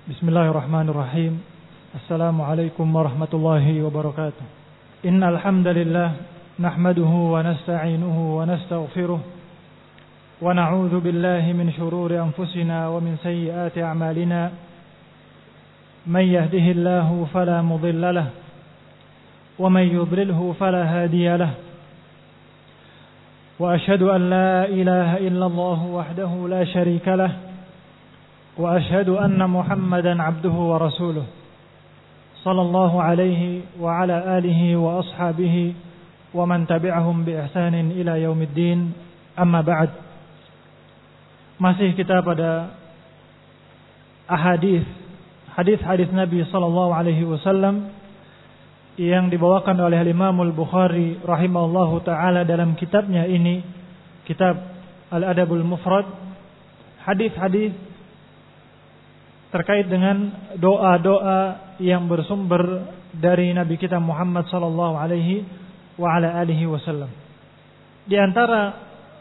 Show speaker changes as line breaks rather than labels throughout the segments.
Bismillahirrahmanirrahim. Assalamualaikum warahmatullahi wabarakatuh. Innal hamdalillah nahmaduhu wa nasta'inuhu wa nastaghfiruh wa na'udzu billahi min shururi anfusina wa min sayyiati a'malina. Man yahdihillahu fala mudilla lahu wa man yudlilhu fala hadiya lahu. Wa asyhadu an la ilaha illallah wahdahu la syarika lahu wa asyhadu anna Muhammadan abduhu wa rasuluh sallallahu alaihi wa ala alihi wa ashabihi wa man tabi'ahum bi ihsanin ila yaumiddin. Amma ba'd. Masih kita pada hadis Nabi sallallahu alaihi wasallam yang dibawakan oleh Imam Al-Bukhari rahimahullahu taala dalam kitabnya ini, kitab Al-Adabul Mufrad. Hadis-hadis terkait dengan doa-doa yang bersumber dari Nabi kita Muhammad sallallahu alaihi wa ala alihi wasallam. Di antara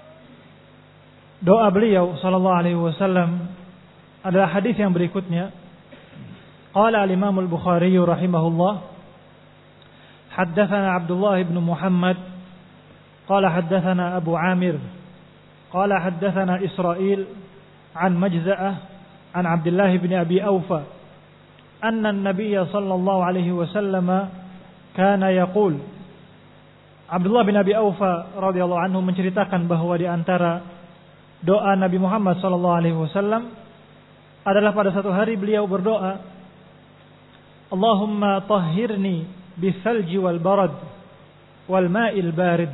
doa beliau sallallahu alaihi wasallam adalah hadis yang berikutnya. Qala al-Imam Al-Bukhari rahimahullah, haddatsana Abdullah bin Muhammad qala haddatsana Abu Amir qala haddatsana Israil an Majza'ah an Abdullah bin Abi Aufa anna an-nabiy sallallahu alaihi wasallam kana yaqul. Abdullah bin Abi Aufa radhiyallahu anhu menceritakan bahwa di antara doa Nabi Muhammad sallallahu alaihi wasallam adalah pada satu hari beliau berdoa, Allahumma tahhirni bis-salji wal barad wal ma'il barid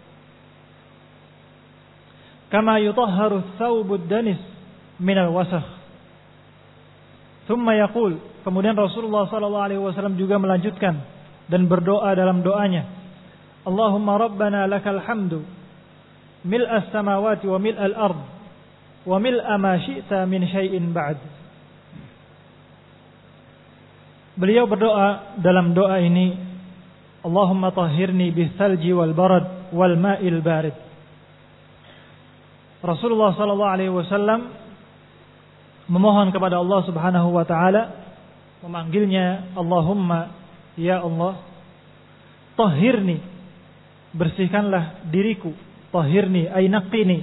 kama yutahharu ath-thawbu ad-danis min al-wasakh. Thumma yaqul, kemudian Rasulullah sallallahu alaihi wasallam juga melanjutkan dan berdoa dalam doanya, Allahumma rabbana lakal hamdu mil'as samawati wa mil'al ard wa mil'a ma syi'ta min syai'in ba'd. Beliau berdoa dalam doa ini, Allahumma tahhirni bis-salji wal barad wal ma'il barid. Rasulullah sallallahu alaihi wasallam memohon kepada Allah Subhanahu wa taala, memanggilnya Allahumma, ya Allah, tahhirni, bersihkanlah diriku, tahhirni ay naqqini,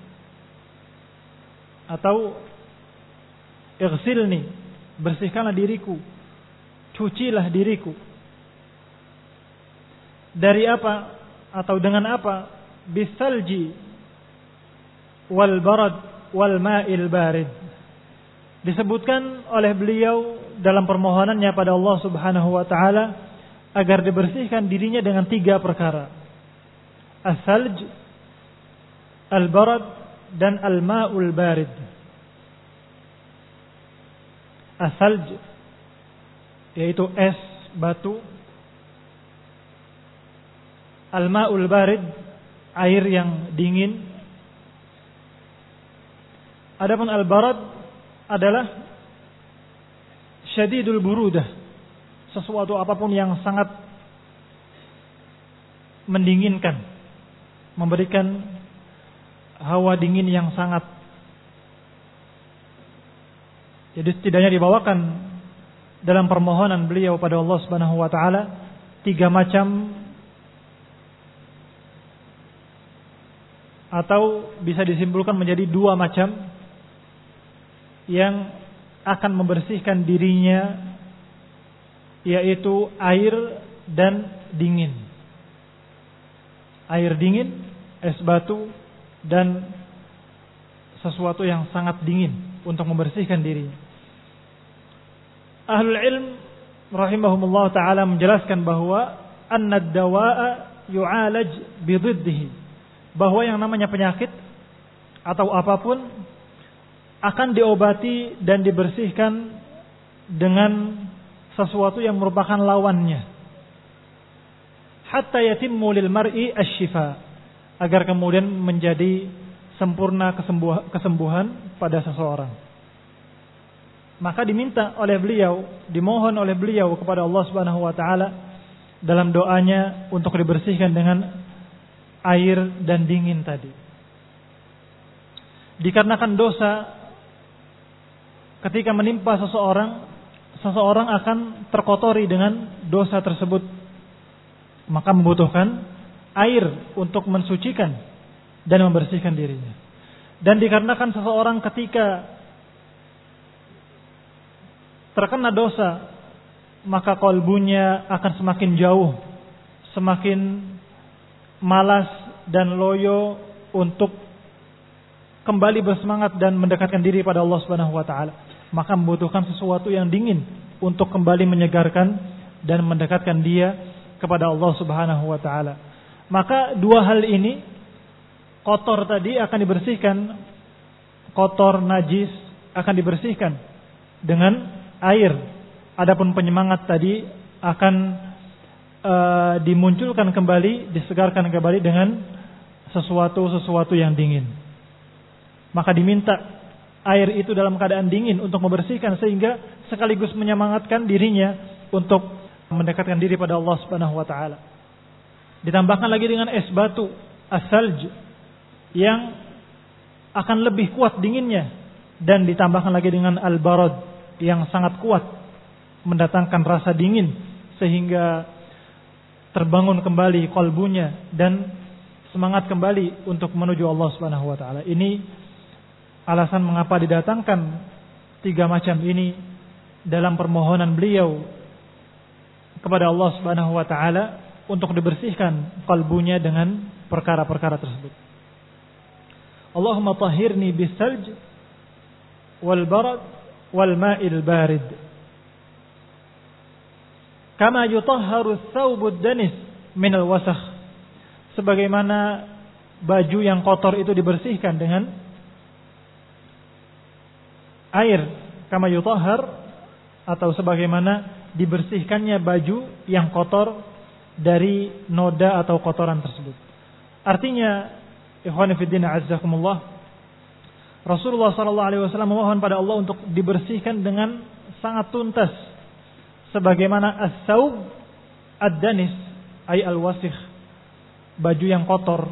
atau ighsilni, bersihkanlah diriku, cucilah diriku. Dari apa atau dengan apa? Bisalji wal barad wal ma'il barid. Disebutkan oleh beliau dalam permohonannya pada Allah Subhanahu wa taala agar dibersihkan dirinya dengan 3 perkara. As-salj, al-barad, dan al-ma'ul barid. As-salj yaitu es, batu. Al-ma'ul barid, air yang dingin. Adapun al-barad adalah syadidul burudah, sesuatu apapun yang sangat mendinginkan, memberikan hawa dingin yang sangat. Jadi setidaknya dibawakan dalam permohonan beliau pada Allah Subhanahu wa taala 3 macam, atau bisa disimpulkan menjadi 2 macam yang akan membersihkan dirinya, yaitu air dan dingin. Air dingin, es batu, dan sesuatu yang sangat dingin untuk membersihkan diri. Ahlul ilm rahimahumullah ta'ala menjelaskan bahwa anna ad-dawa'a yu'alaj bididdihi, bahwa yang namanya penyakit atau apapun akan diobati dan dibersihkan dengan sesuatu yang merupakan lawannya. Hatta yatimmu lil mar'i asy-syifa, agar kemudian menjadi sempurna kesembuhan pada seseorang. Maka diminta oleh beliau, dimohon oleh beliau kepada Allah Subhanahu wa taala dalam doanya untuk dibersihkan dengan air dan dingin tadi. Dikarenakan dosa ketika menimpa seseorang akan terkotori dengan dosa tersebut, maka membutuhkan air untuk mensucikan dan membersihkan dirinya. Dan dikarenakan seseorang ketika terkena dosa, maka kalbunya akan semakin jauh, semakin malas dan loyo untuk kembali bersemangat dan mendekatkan diri pada Allah Subhanahu wa taala. Maka membutuhkan sesuatu yang dingin untuk kembali menyegarkan dan mendekatkan dia kepada Allah Subhanahu wa taala. Maka dua hal ini, kotor tadi akan dibersihkan, kotor najis akan dibersihkan dengan air. Adapun penyemangat tadi akan dimunculkan kembali, disegarkan kembali dengan sesuatu yang dingin. Maka diminta air itu dalam keadaan dingin untuk membersihkan, sehingga sekaligus menyemangatkan dirinya untuk mendekatkan diri pada Allah Subhanahu wa taala. Ditambahkan lagi dengan es batu, as-salj, yang akan lebih kuat dinginnya, dan ditambahkan lagi dengan al-barad yang sangat kuat mendatangkan rasa dingin sehingga terbangun kembali kalbunya dan semangat kembali untuk menuju Allah Subhanahu wa taala. Ini alasan mengapa didatangkan tiga macam ini dalam permohonan beliau kepada Allah Subhanahu wa taala untuk dibersihkan kalbunya dengan perkara-perkara tersebut. Allahumma tahhirni bis-salj wal barad wal ma'il barid. Kama yutahharu ats-tsawbud danis minal wasakh. Sebagaimana baju yang kotor itu dibersihkan dengan air, kama yutahhar, atau sebagaimana dibersihkannya baju yang kotor dari noda atau kotoran tersebut. Artinya, ikhwani fid din azzakumullah, Rasulullah sallallahu alaihi wasallam memohon pada Allah untuk dibersihkan dengan sangat tuntas, sebagaimana as-saub ad-danis ay al-wasikh, baju yang kotor.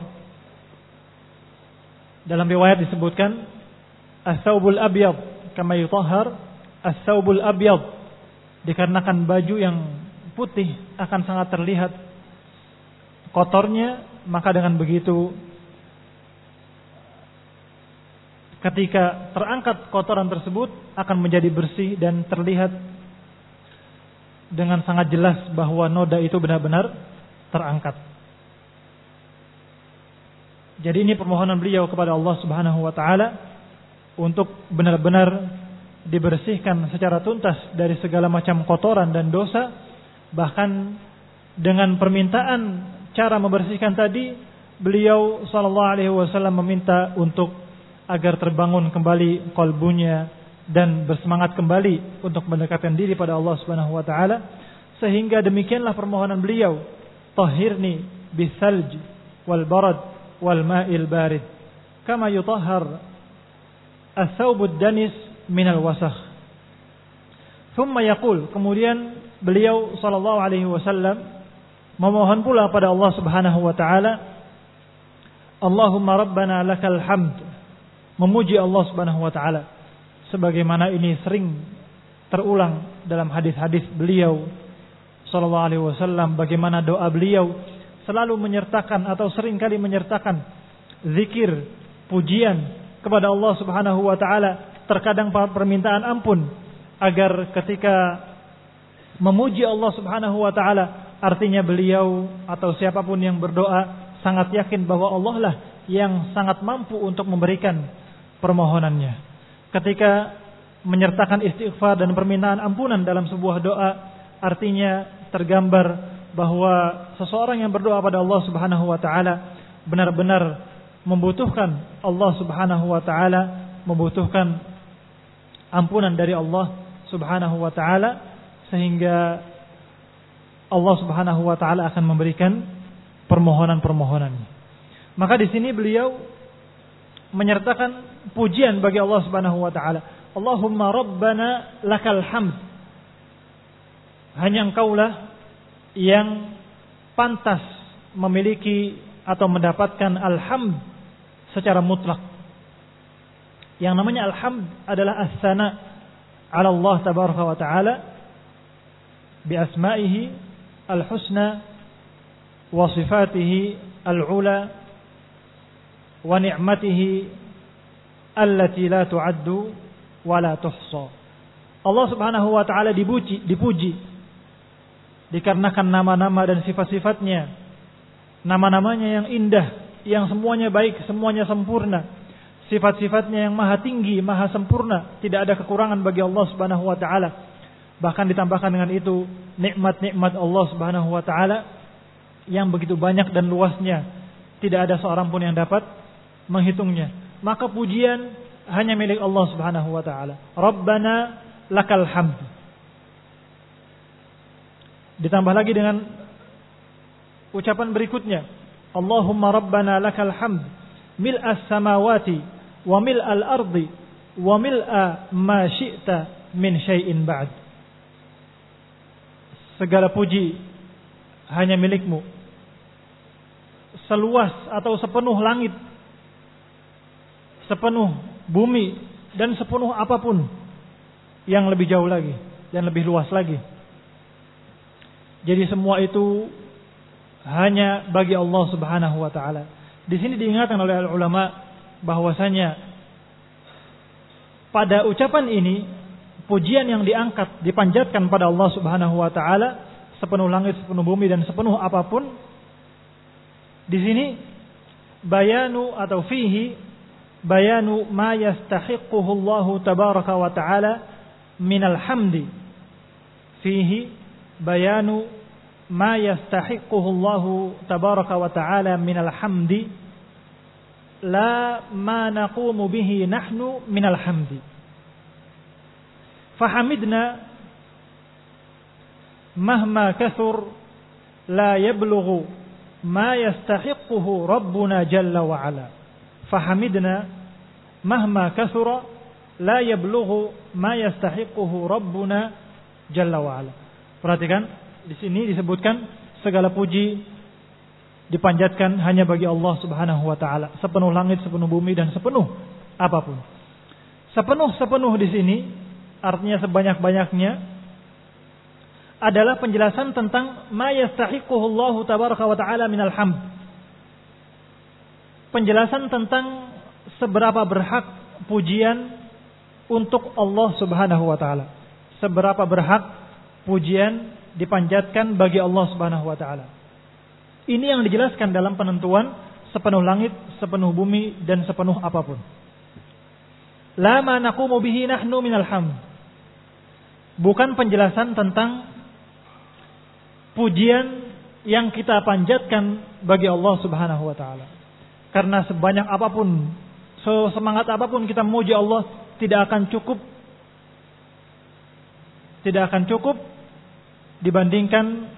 Dalam riwayat disebutkan as-saubul abyad kama yutahhar as-saubul abyad, dikarenakan baju yang putih akan sangat terlihat kotornya, maka dengan begitu ketika terangkat kotoran tersebut akan menjadi bersih dan terlihat dengan sangat jelas bahwa noda itu benar-benar terangkat. Jadi ini permohonan beliau kepada Allah Subhanahu wa taala untuk benar-benar dibersihkan secara tuntas dari segala macam kotoran dan dosa. Bahkan dengan permintaan cara membersihkan tadi, beliau sallallahu alaihi wasallam meminta untuk agar terbangun kembali kalbunya dan bersemangat kembali untuk mendekatkan diri pada Allah Subhanahu wa taala. Sehingga demikianlah permohonan beliau, tahhirni bisalj wal barad wal ma'il barid kama yutahhar as-saubud danis minal wasakh. Thumma yaqul, kemudian beliau sallallahu alaihi wasallam memohon pula pada Allah Subhanahu wa taala, Allahumma rabbana lakal hamd, memuji Allah Subhanahu wa taala, sebagaimana ini sering terulang dalam hadis-hadis beliau sallallahu alaihi wasallam, bagaimana doa beliau selalu menyertakan atau sering kali menyertakan zikir, pujian kepada Allah Subhanahu wa taala, terkadang permintaan ampun, agar ketika memuji Allah Subhanahu wa taala, artinya beliau atau siapapun yang berdoa sangat yakin bahwa Allah lah yang sangat mampu untuk memberikan permohonannya. Ketika menyertakan istighfar dan permintaan ampunan dalam sebuah doa, artinya tergambar bahwa seseorang yang berdoa pada Allah Subhanahu wa taala benar-benar membutuhkan Allah Subhanahu wa taala, membutuhkan ampunan dari Allah Subhanahu wa taala, sehingga Allah Subhanahu wa taala akan memberikan permohonan-permohonannya. Maka di sini beliau menyertakan pujian bagi Allah Subhanahu wa taala. Allahumma rabbana lakal hamd. Hanya Engkaulah yang pantas memiliki atau mendapatkan alhamd secara mutlak. Yang namanya alhamd adalah as-sana 'ala Allah tabaraka wa ta'ala bi asma'ihi al-husna wa sifatihi al-'ula wa ni'matihi allati la tu'addu wa la tuhsa. Allah Subhanahu wa ta'ala dipuji dikarenakan nama-nama dan sifat-sifatnya. Nama-namanya yang indah, yang semuanya baik, semuanya sempurna. Sifat-sifatnya yang maha tinggi, maha sempurna, tidak ada kekurangan bagi Allah Subhanahu wa ta'ala. Bahkan ditambahkan dengan itu nikmat-nikmat Allah Subhanahu wa ta'ala yang begitu banyak dan luasnya, tidak ada seorang pun yang dapat menghitungnya. Maka pujian hanya milik Allah Subhanahu wa ta'ala. Rabbana lakal hamd. Ditambah lagi dengan ucapan berikutnya, Allahumma rabbana lakal hamd mil'as samawati wa mil'al ardi wa mil'a ma syi'ta min syai'in ba'd. Segala puji hanya milikmu, seluas atau sepenuh langit, sepenuh bumi, dan sepenuh apapun yang lebih jauh lagi dan lebih luas lagi. Jadi semua itu hanya bagi Allah Subhanahu wa ta'ala. Di sini diingatkan oleh ulama bahwasanya pada ucapan ini pujian yang diangkat, dipanjatkan pada Allah Subhanahu wa ta'ala, sepenuh langit, sepenuh bumi, dan sepenuh apapun. Di sini bayanu atau fihi bayanu ma yastahiquhu Allah tabaraka wa ta'ala minal hamdi. Fihi bayanu ma yastahiquhu Allah tabaraka wa ta'ala minal hamdi la ma naqumu bihi nahnu minal hamdi. Fahamidna mahma kathur la yablughu ma yastahiquhu Rabbuna jalla wa ala. Fahamidna mahma kathura la yablughu ma yastahiquhu Rabbuna jalla wa ala. Perhatikan, di sini disebutkan segala puji dipanjatkan hanya bagi Allah Subhanahu wa ta'ala, sepenuh langit, sepenuh bumi, dan sepenuh apapun. Sepenuh di sini artinya sebanyak-banyaknya adalah penjelasan tentang ma yastahiquhu Allah tabaraka wa ta'ala minal hamd. Penjelasan tentang seberapa berhak pujian untuk Allah Subhanahu wa ta'ala. Seberapa berhak pujian dipanjatkan bagi Allah Subhanahu wa ta'ala. Ini yang dijelaskan dalam penentuan sepenuh langit, sepenuh bumi, dan sepenuh apapun. La ma naqumu bihi nahnu minal hamd. Bukan penjelasan tentang pujian yang kita panjatkan bagi Allah Subhanahu wa ta'ala. Karena sebanyak apapun, semangat apapun kita memuji Allah, tidak akan cukup dibandingkan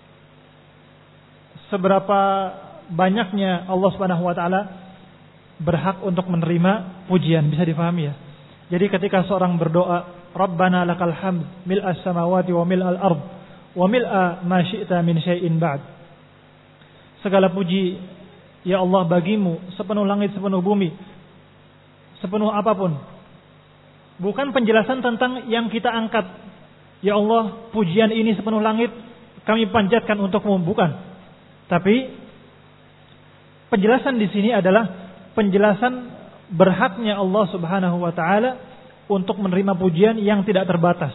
seberapa banyaknya Allah Subhanahu wa ta'ala berhak untuk menerima pujian. Bisa difahami ya? Jadi ketika seorang berdoa, Rabbana lakal hamd mil'as samawati wa mil'al ard wa mil'a ma syi'ta min syai'in ba'd. Segala puji ya Allah bagimu, sepenuh langit, sepenuh bumi, sepenuh apapun. Bukan penjelasan tentang yang kita angkat. Ya Allah, pujian ini sepenuh langit kami panjatkan untukmu, bukan. Tapi penjelasan di sini adalah penjelasan berhaknya Allah Subhanahu wa ta'ala untuk menerima pujian yang tidak terbatas.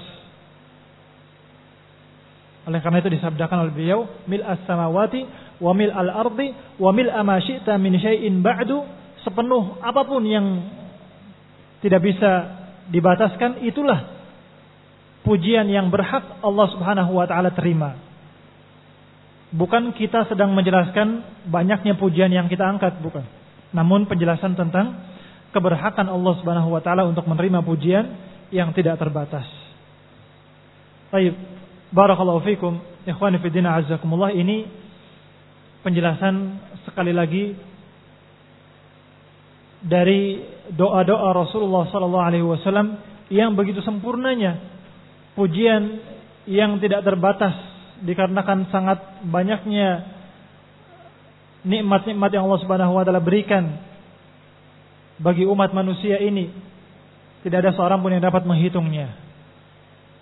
Oleh karena itu disabdakan oleh beliau, mil'as samawati wa mil'al ardi wa mil'a ma syi'ta min syai'in ba'du. Sepenuh apapun yang tidak bisa dibataskan, itulah pujian yang berhak Allah Subhanahu wa ta'ala terima. Bukan kita sedang menjelaskan banyaknya pujian yang kita angkat, bukan. Namun penjelasan tentang keberhakan Allah Subhanahu wa ta'ala untuk menerima pujian yang tidak terbatas. Baik, barakallahu fikum, ikhwani fi din azzakumullah. Ini penjelasan sekali lagi dari doa-doa Rasulullah sallallahu alaihi wasallam yang begitu sempurnanya, pujian yang tidak terbatas dikarenakan sangat banyaknya nikmat-nikmat yang Allah Subhanahu wa ta'ala berikan bagi umat manusia ini. Tidak ada seorang pun yang dapat menghitungnya.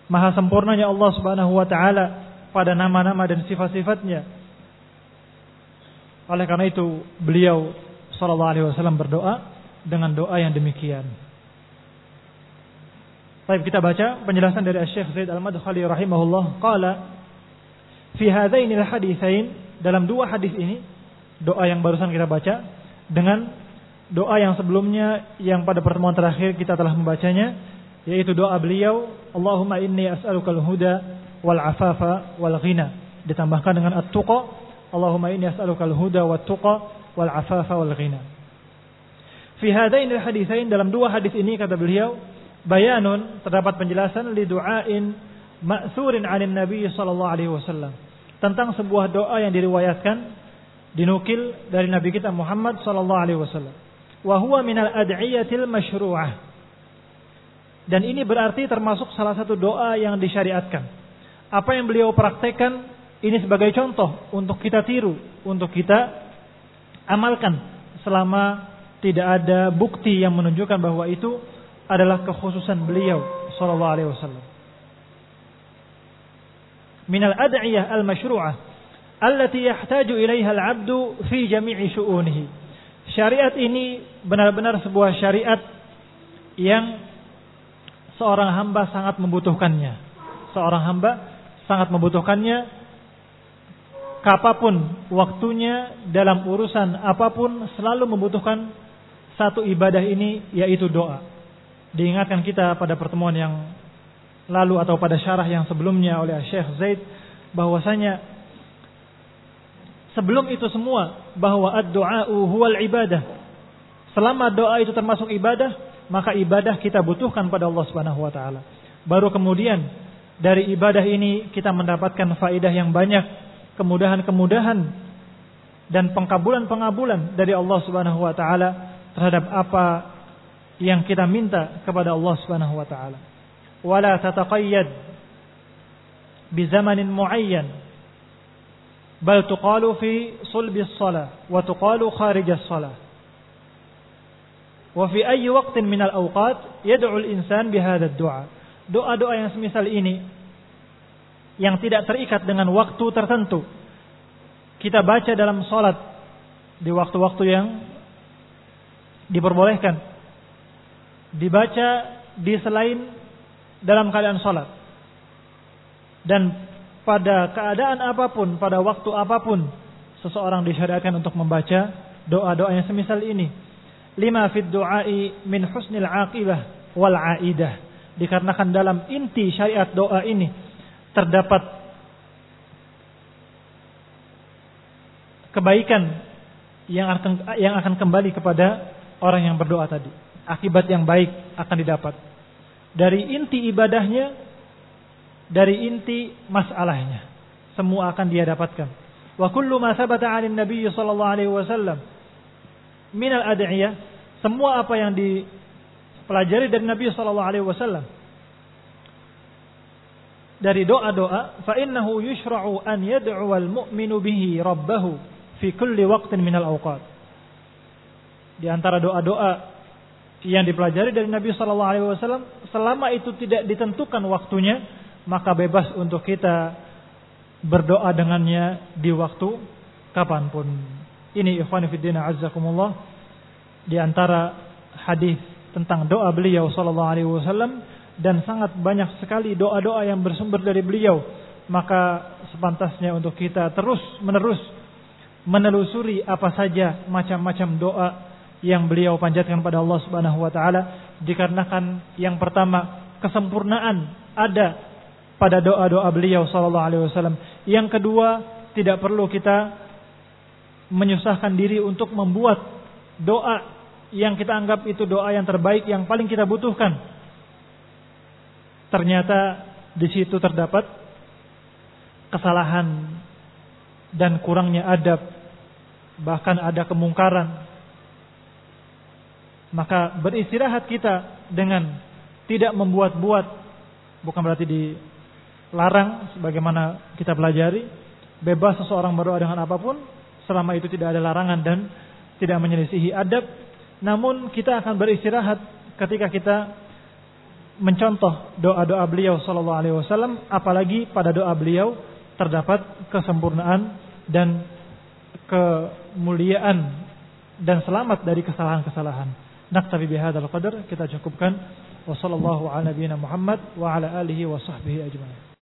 maha sempurnanya Allah Subhanahu wa taala pada nama-nama dan sifat-sifatnya. Oleh karena itu beliau sallallahu alaihi wasallam berdoa dengan doa yang demikian. Baik, kita baca penjelasan dari Syekh Zaid Al-Madkhali rahimahullah. Qala fi hadainil haditsain, dalam dua hadis ini, doa yang barusan kita baca dengan doa yang sebelumnya yang pada pertemuan terakhir kita telah membacanya, yaitu doa beliau, Allahumma inni as'alukal huda wal afafa wal ghina, ditambahkan dengan at-tuqa, Allahumma inni as'alukal huda wat tuqa wal afafa wal ghina. Fi hadainil haditsain, dalam dua hadis ini kata beliau, bayanun, terdapat penjelasan, li du'ain ma'thurin 'anil Nabi sallallahu alaihi wasallam, tentang sebuah doa yang diriwayatkan, dinukil dari Nabi kita Muhammad sallallahu alaihi wasallam. Wa huwa minal ad'iyatil masyru'ah. Dan ini berarti termasuk salah satu doa yang disyariatkan. Apa yang beliau praktekkan ini sebagai contoh untuk kita tiru, untuk kita amalkan selama tidak ada bukti yang menunjukkan bahwa itu adalah kekhususan beliau sallallahu alaihi wasallam. Minal ad'iyah al-masyru'ah allati yahtaju ilaiha al-'abdu fi jami'i syu'unihi. Syariat ini benar-benar sebuah syariat yang seorang hamba sangat membutuhkannya. Seorang hamba sangat membutuhkannya kapanpun waktunya, dalam urusan apapun, selalu membutuhkan satu ibadah ini, yaitu doa. Diingatkan kita pada pertemuan yang lalu atau pada syarah yang sebelumnya oleh Syekh Zaid, bahwasanya sebelum itu semua bahwa ad-du'a'u huwal ibadah. Selama doa itu termasuk ibadah, maka ibadah kita butuhkan pada Allah Subhanahu wa taala. Baru kemudian dari ibadah ini kita mendapatkan faedah yang banyak, kemudahan-kemudahan dan pengkabulan-pengabulan dari Allah Subhanahu wa taala terhadap apa yang kita minta kepada Allah Subhanahu wa taala. Wala tataqayyad bi zamanin muayyan, bal tuqalu fi sulbi as-salah wa tuqalu kharij as-salah. Wa fi ayyi waqtin min al-awqat yad'u al-insan bi hadha ad-du'a. Doa-doa yang semisal ini yang tidak terikat dengan waktu tertentu, kita baca dalam salat di waktu-waktu yang diperbolehkan, dibaca di selain dalam keadaan salat, dan pada keadaan apapun, pada waktu apapun, seseorang disyariatkan untuk membaca doa-doa yang semisal ini. Lima fid du'ai min husnil aqibah wal aidah, dikarenakan dalam inti syariat doa ini terdapat kebaikan yang akan kembali kepada orang yang berdoa tadi. Akibat yang baik akan didapat dari inti ibadahnya, dari inti masalahnya, semua akan dia dapatkan. Wa kullu ma thabata 'anil Nabi sallallahu alaihi wasallam min al-ad'iyah, semua apa yang dipelajari dari Nabi sallallahu alaihi wasallam dari doa-doa, fa innahu yushra'u an yad'u al-mu'minu bihi rabbahu fi kulli waqtin min al-awqat. Di antara doa-doa yang dipelajari dari Nabi sallallahu alaihi wasallam, selama itu tidak ditentukan waktunya, maka bebas untuk kita berdoa dengannya di waktu kapanpun. Ini ikhwani fiddina azzakumullah, di antara hadis tentang doa beliau sallallahu alaihi wasallam, dan sangat banyak sekali doa-doa yang bersumber dari beliau. Maka sepantasnya untuk kita terus-menerus menelusuri apa saja macam-macam doa yang beliau panjatkan pada Allah Subhanahu wa taala, dikarenakan yang pertama, kesempurnaan ada pada doa-doa beliau sallallahu alaihi wasallam. Yang kedua, tidak perlu kita menyusahkan diri untuk membuat doa yang kita anggap itu doa yang terbaik, yang paling kita butuhkan. Ternyata di situ terdapat kesalahan dan kurangnya adab, bahkan ada kemungkaran. Maka beristirahat kita dengan tidak membuat-buat, bukan berarti dilarang sebagaimana kita pelajari. Bebas seseorang berdoa dengan apapun selama itu tidak ada larangan dan tidak menyelisihi adab. Namun kita akan beristirahat ketika kita mencontoh doa-doa beliau sallallahu alaihi wasallam, apalagi pada doa beliau terdapat kesempurnaan dan kemuliaan dan selamat dari kesalahan-kesalahan. Naktafi bihadzal qadar, kita cukupkan. Wassallallahu ala nabiyyina Muhammad wa ala alihi wa sahbihi ajma'in.